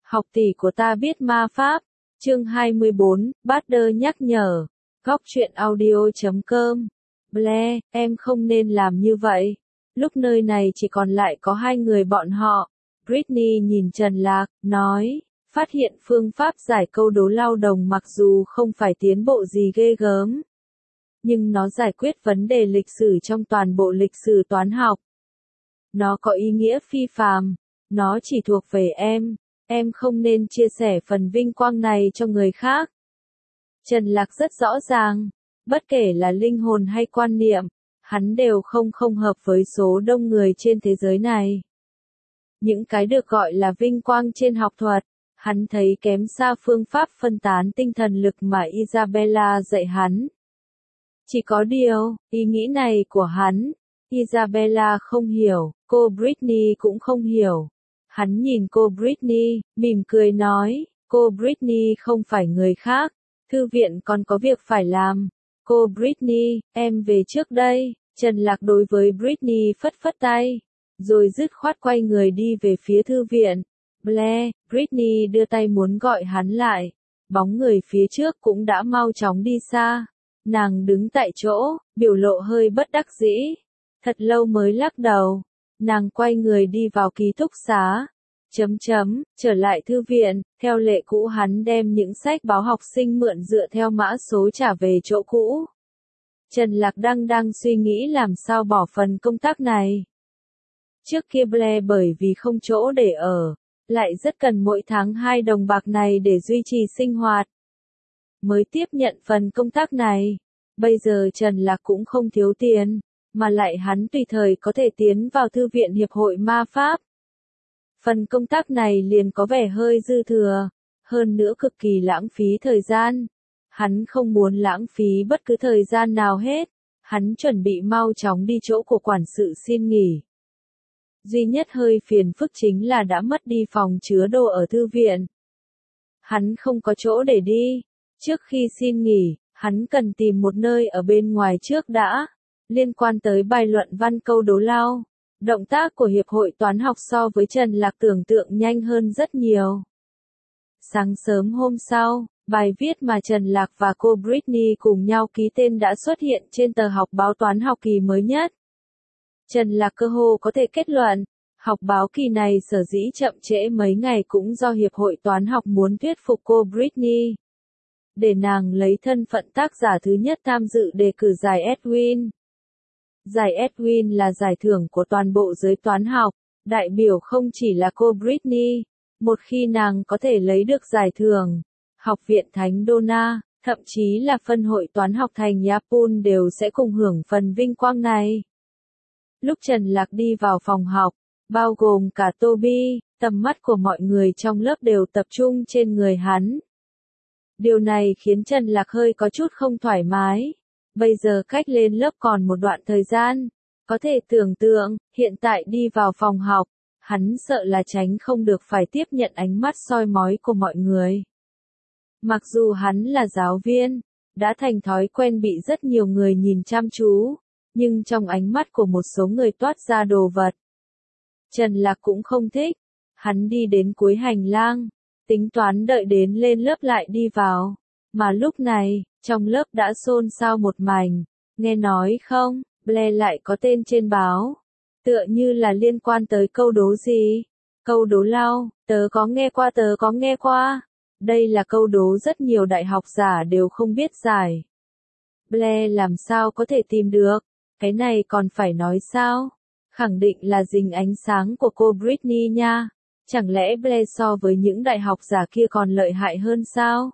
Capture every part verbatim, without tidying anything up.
Học tỷ của ta biết ma pháp. Chương hai mươi bốn, Butter nhắc nhở. Góc truyện audio chấm com. Blair, em không nên làm như vậy. Lúc nơi này chỉ còn lại có hai người bọn họ. Britney nhìn Trần Lạc, nói, phát hiện phương pháp giải câu đố lao đồng mặc dù không phải tiến bộ gì ghê gớm. Nhưng nó giải quyết vấn đề lịch sử trong toàn bộ lịch sử toán học. Nó có ý nghĩa phi phàm. Nó chỉ thuộc về em. Em không nên chia sẻ phần vinh quang này cho người khác. Trần Lạc rất rõ ràng. Bất kể là linh hồn hay quan niệm, hắn đều không không hợp với số đông người trên thế giới này. Những cái được gọi là vinh quang trên học thuật, hắn thấy kém xa phương pháp phân tán tinh thần lực mà Isabella dạy hắn. Chỉ có điều, ý nghĩ này của hắn, Isabella không hiểu, cô Britney cũng không hiểu. Hắn nhìn cô Britney, mỉm cười nói, cô Britney không phải người khác, thư viện còn có việc phải làm. Cô Britney, em về trước đây. Trần Lạc đối với Britney phất phất tay, rồi dứt khoát quay người đi về phía thư viện. Blair, Britney đưa tay muốn gọi hắn lại. Bóng người phía trước cũng đã mau chóng đi xa. Nàng đứng tại chỗ, biểu lộ hơi bất đắc dĩ. Thật lâu mới lắc đầu. Nàng quay người đi vào ký túc xá. Chấm chấm, trở lại thư viện, theo lệ cũ hắn đem những sách báo học sinh mượn dựa theo mã số trả về chỗ cũ. Trần Lạc đang đang suy nghĩ làm sao bỏ phần công tác này. Trước kia Blair bởi vì không chỗ để ở, lại rất cần mỗi tháng hai đồng bạc này để duy trì sinh hoạt. Mới tiếp nhận phần công tác này. Bây giờ Trần Lạc cũng không thiếu tiền, mà lại hắn tùy thời có thể tiến vào thư viện hiệp hội ma pháp. Phần công tác này liền có vẻ hơi dư thừa, hơn nữa cực kỳ lãng phí thời gian. Hắn không muốn lãng phí bất cứ thời gian nào hết, hắn chuẩn bị mau chóng đi chỗ của quản sự xin nghỉ. Duy nhất hơi phiền phức chính là đã mất đi phòng chứa đồ ở thư viện. Hắn không có chỗ để đi, trước khi xin nghỉ, hắn cần tìm một nơi ở bên ngoài trước đã. Liên quan tới bài luận văn câu đố lao, động tác của Hiệp hội Toán học so với Trần Lạc tưởng tượng nhanh hơn rất nhiều. Sáng sớm hôm sau, bài viết mà Trần Lạc và cô Britney cùng nhau ký tên đã xuất hiện trên tờ học báo toán học kỳ mới nhất. Trần Lạc cơ hồ có thể kết luận, học báo kỳ này sở dĩ chậm trễ mấy ngày cũng do Hiệp hội Toán học muốn thuyết phục cô Britney. Để nàng lấy thân phận tác giả thứ nhất tham dự đề cử giải Edwin. Giải Edwin là giải thưởng của toàn bộ giới toán học, đại biểu không chỉ là cô Britney. Một khi nàng có thể lấy được giải thưởng, Học viện Thánh Donna, thậm chí là phân hội toán học thành Yapun đều sẽ cùng hưởng phần vinh quang này. Lúc Trần Lạc đi vào phòng học, bao gồm cả Toby, tầm mắt của mọi người trong lớp đều tập trung trên người hắn. Điều này khiến Trần Lạc hơi có chút không thoải mái. Bây giờ cách lên lớp còn một đoạn thời gian. Có thể tưởng tượng, hiện tại đi vào phòng học, hắn sợ là tránh không được phải tiếp nhận ánh mắt soi mói của mọi người. Mặc dù hắn là giáo viên, đã thành thói quen bị rất nhiều người nhìn chăm chú, nhưng trong ánh mắt của một số người toát ra đồ vật. Trần Lạc cũng không thích. Hắn đi đến cuối hành lang, tính toán đợi đến lên lớp lại đi vào. Mà lúc này, trong lớp đã xôn xao một mảnh. Nghe nói không, Blair lại có tên trên báo. Tựa như là liên quan tới câu đố gì? Câu đố lao, tớ có nghe qua tớ có nghe qua. Đây là câu đố rất nhiều đại học giả đều không biết giải. Blair làm sao có thể tìm được? Cái này còn phải nói sao? Khẳng định là dính ánh sáng của cô Britney nha. Chẳng lẽ Blair so với những đại học giả kia còn lợi hại hơn sao?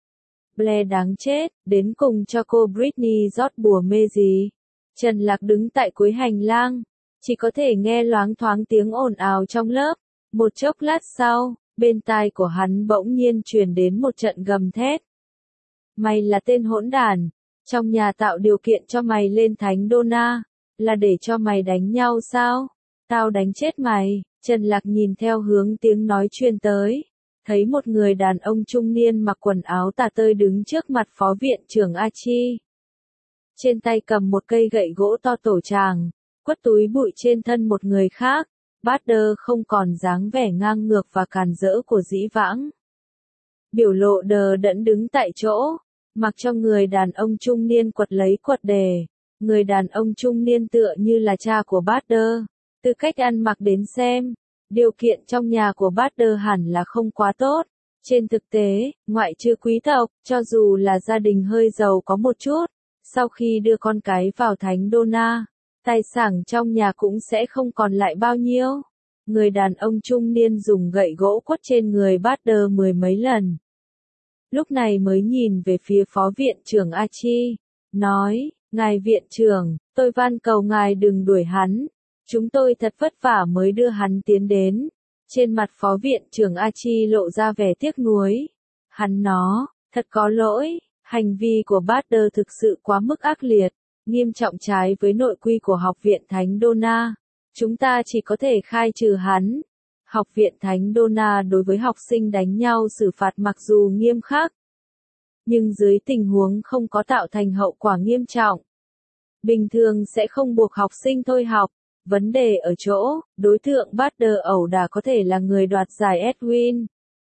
Blair đáng chết, đến cùng cho cô Britney rót bùa mê gì? Trần Lạc đứng tại cuối hành lang, chỉ có thể nghe loáng thoáng tiếng ồn ào trong lớp. Một chốc lát sau, bên tai của hắn bỗng nhiên truyền đến một trận gầm thét. Mày là tên hỗn đản, trong nhà tạo điều kiện cho mày lên Thánh Donna, là để cho mày đánh nhau sao? Tao đánh chết mày. Trần Lạc nhìn theo hướng tiếng nói truyền tới, thấy một người đàn ông trung niên mặc quần áo tả tơi đứng trước mặt phó viện trưởng Archie. Trên tay cầm một cây gậy gỗ to tổ tràng, quất túi bụi trên thân một người khác, Butter không còn dáng vẻ ngang ngược và càn rỡ của dĩ vãng. Biểu lộ đờ đẫn đứng tại chỗ, mặc cho người đàn ông trung niên quật lấy quật đề. Người đàn ông trung niên tựa như là cha của Butter. Từ cách ăn mặc đến xem, điều kiện trong nhà của Butter hẳn là không quá tốt. Trên thực tế, ngoại trừ quý tộc, cho dù là gia đình hơi giàu có một chút, sau khi đưa con cái vào Thánh Donna, tài sản trong nhà cũng sẽ không còn lại bao nhiêu. Người đàn ông trung niên dùng gậy gỗ quất trên người Butter mười mấy lần. Lúc này mới nhìn về phía phó viện trưởng Archie, nói, ngài viện trưởng, tôi van cầu ngài đừng đuổi hắn, chúng tôi thật vất vả mới đưa hắn tiến đến. Trên mặt phó viện trưởng Archie lộ ra vẻ tiếc nuối. Hắn nó, thật có lỗi, hành vi của Butter thực sự quá mức ác liệt, nghiêm trọng trái với nội quy của Học viện Thánh Donna. Chúng ta chỉ có thể khai trừ hắn. Học viện Thánh Donna đối với học sinh đánh nhau xử phạt mặc dù nghiêm khắc, nhưng dưới tình huống không có tạo thành hậu quả nghiêm trọng, bình thường sẽ không buộc học sinh thôi học. Vấn đề ở chỗ, đối tượng Butter ẩu đả có thể là người đoạt giải Edwin.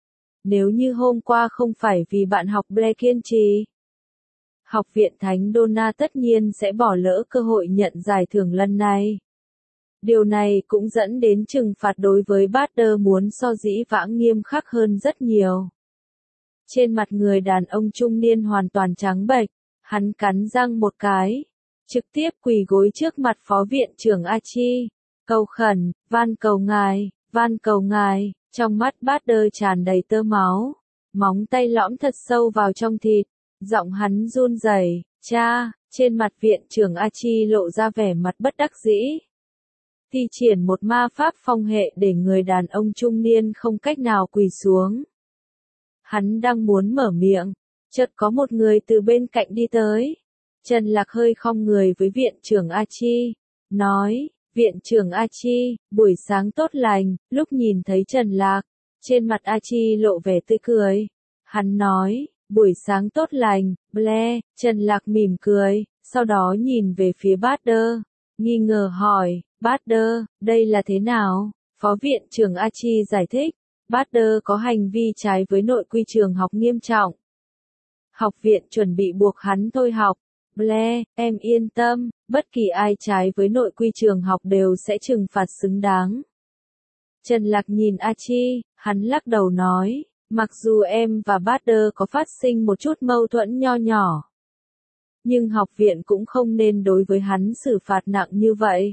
Nếu như hôm qua không phải vì bạn học Blair kiên trì, Học viện Thánh Donna tất nhiên sẽ bỏ lỡ cơ hội nhận giải thưởng lần này. Điều này cũng dẫn đến trừng phạt đối với Butter muốn so dĩ vãng nghiêm khắc hơn rất nhiều. Trên mặt người đàn ông trung niên hoàn toàn trắng bệch, hắn cắn răng một cái, trực tiếp quỳ gối trước mặt phó viện trưởng Archie, cầu khẩn, van cầu ngài, van cầu ngài, trong mắt Butter tràn đầy tơ máu, móng tay lõm thật sâu vào trong thịt, giọng hắn run rẩy, cha, trên mặt viện trưởng Archie lộ ra vẻ mặt bất đắc dĩ. Thi triển một ma pháp phong hệ để người đàn ông trung niên không cách nào quỳ xuống. Hắn đang muốn mở miệng, chợt có một người từ bên cạnh đi tới. Trần Lạc hơi khom người với viện trưởng Archie, nói, viện trưởng Archie, buổi sáng tốt lành. Lúc nhìn thấy Trần Lạc, trên mặt Archie lộ vẻ tươi cười. Hắn nói, buổi sáng tốt lành, Blair. Trần Lạc mỉm cười, sau đó nhìn về phía Butter, nghi ngờ hỏi, Butter, đây là thế nào? Phó viện trưởng Archie giải thích, Butter có hành vi trái với nội quy trường học nghiêm trọng. Học viện chuẩn bị buộc hắn thôi học. Blair, em yên tâm, bất kỳ ai trái với nội quy trường học đều sẽ trừng phạt xứng đáng. Trần Lạc nhìn Archie, hắn lắc đầu nói, mặc dù em và Butter có phát sinh một chút mâu thuẫn nho nhỏ, nhưng học viện cũng không nên đối với hắn xử phạt nặng như vậy.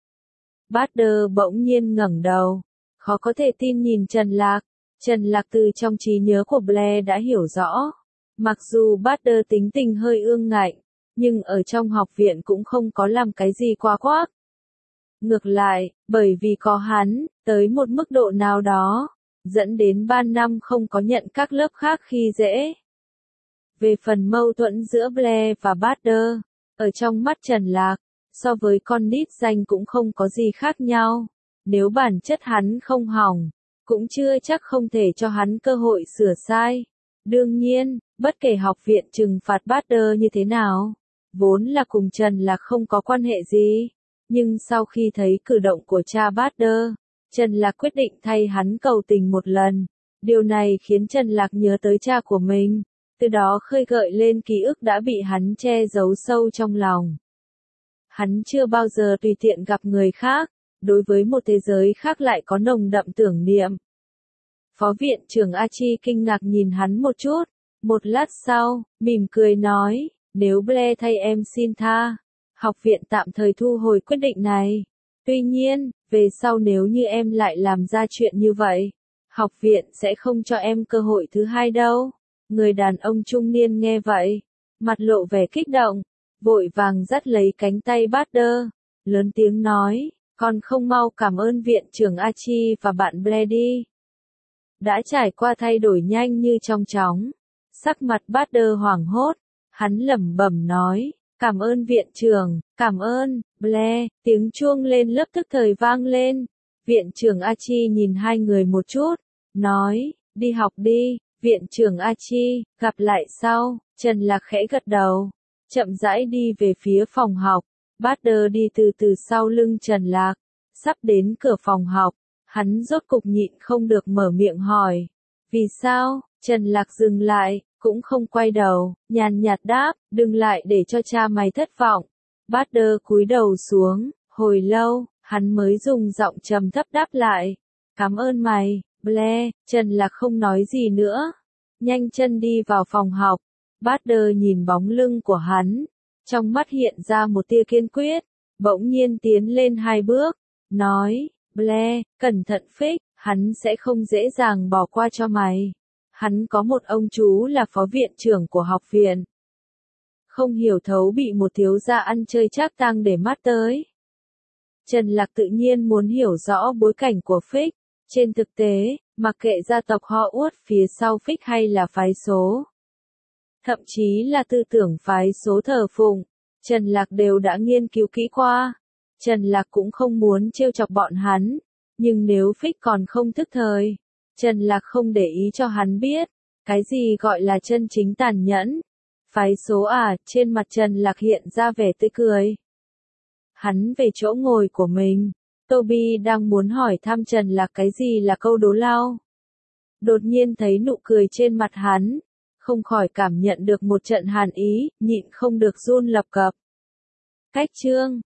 Butter bỗng nhiên ngẩng đầu, khó có thể tin nhìn Trần Lạc. Trần Lạc từ trong trí nhớ của Blair đã hiểu rõ, mặc dù Butter tính tình hơi ương ngạnh, nhưng ở trong học viện cũng không có làm cái gì quá quắc. Ngược lại, bởi vì có hắn, tới một mức độ nào đó, dẫn đến ba năm không có nhận các lớp khác khi dễ. Về phần mâu thuẫn giữa Blair và Butter, ở trong mắt Trần Lạc, so với con nít danh cũng không có gì khác nhau. Nếu bản chất hắn không hỏng, cũng chưa chắc không thể cho hắn cơ hội sửa sai. Đương nhiên, bất kể học viện trừng phạt Butter như thế nào, vốn là cùng Trần Lạc không có quan hệ gì. Nhưng sau khi thấy cử động của cha Butter, Trần Lạc quyết định thay hắn cầu tình một lần. Điều này khiến Trần Lạc nhớ tới cha của mình, từ đó khơi gợi lên ký ức đã bị hắn che giấu sâu trong lòng. Hắn chưa bao giờ tùy tiện gặp người khác, đối với một thế giới khác lại có nồng đậm tưởng niệm. Phó viện trưởng Archie kinh ngạc nhìn hắn một chút, một lát sau, mỉm cười nói, nếu Blair thay em xin tha, học viện tạm thời thu hồi quyết định này. Tuy nhiên, về sau nếu như em lại làm ra chuyện như vậy, học viện sẽ không cho em cơ hội thứ hai đâu. Người đàn ông trung niên nghe vậy, mặt lộ vẻ kích động, vội vàng dắt lấy cánh tay Butter, lớn tiếng nói, con không mau cảm ơn viện trưởng Archie và bạn Blair đi. Đã trải qua thay đổi nhanh như trong chóng, sắc mặt Butter hoảng hốt, hắn lẩm bẩm nói, cảm ơn viện trưởng, cảm ơn, Blair. Tiếng chuông lên lớp tức thời vang lên. Viện trưởng Archie nhìn hai người một chút, nói, đi học đi. Viện trưởng Archie, gặp lại sau. Trần Lạc khẽ gật đầu, chậm rãi đi về phía phòng học. Butter đi từ từ sau lưng Trần Lạc, Sắp đến cửa phòng học, hắn rốt cục nhịn không được mở miệng hỏi. Vì sao? Trần Lạc dừng lại, cũng không quay đầu, nhàn nhạt đáp, đừng lại để cho cha mày thất vọng. Butter cúi đầu xuống, hồi lâu, hắn mới dùng giọng trầm thấp đáp lại. Cảm ơn mày, Blair. Trần Lạc không nói gì nữa. Nhanh chân đi vào phòng học. Butter nhìn bóng lưng của hắn. Trong mắt hiện ra một tia kiên quyết. Bỗng nhiên tiến lên hai bước. Nói, Blair, cẩn thận Fix, hắn sẽ không dễ dàng bỏ qua cho mày. Hắn có một ông chú là phó viện trưởng của học viện. Không hiểu thấu bị một thiếu gia ăn chơi trác tang để mắt tới. Trần Lạc tự nhiên muốn hiểu rõ bối cảnh của Fix. Trên thực tế, mặc kệ gia tộc họ Uất phía sau Fix hay là phái số, thậm chí là tư tưởng phái số thờ phụng, Trần Lạc đều đã nghiên cứu kỹ qua. Trần Lạc cũng không muốn trêu chọc bọn hắn, nhưng nếu Fix còn không thức thời, Trần Lạc không để ý cho hắn biết, cái gì gọi là chân chính tàn nhẫn. Phái số à, trên mặt Trần Lạc hiện ra vẻ tươi cười. Hắn về chỗ ngồi của mình, Toby đang muốn hỏi thăm Trần Lạc cái gì là câu đố lao. Đột nhiên thấy nụ cười trên mặt hắn, không khỏi cảm nhận được một trận hàn ý, nhịn không được run lập cập. Cách chương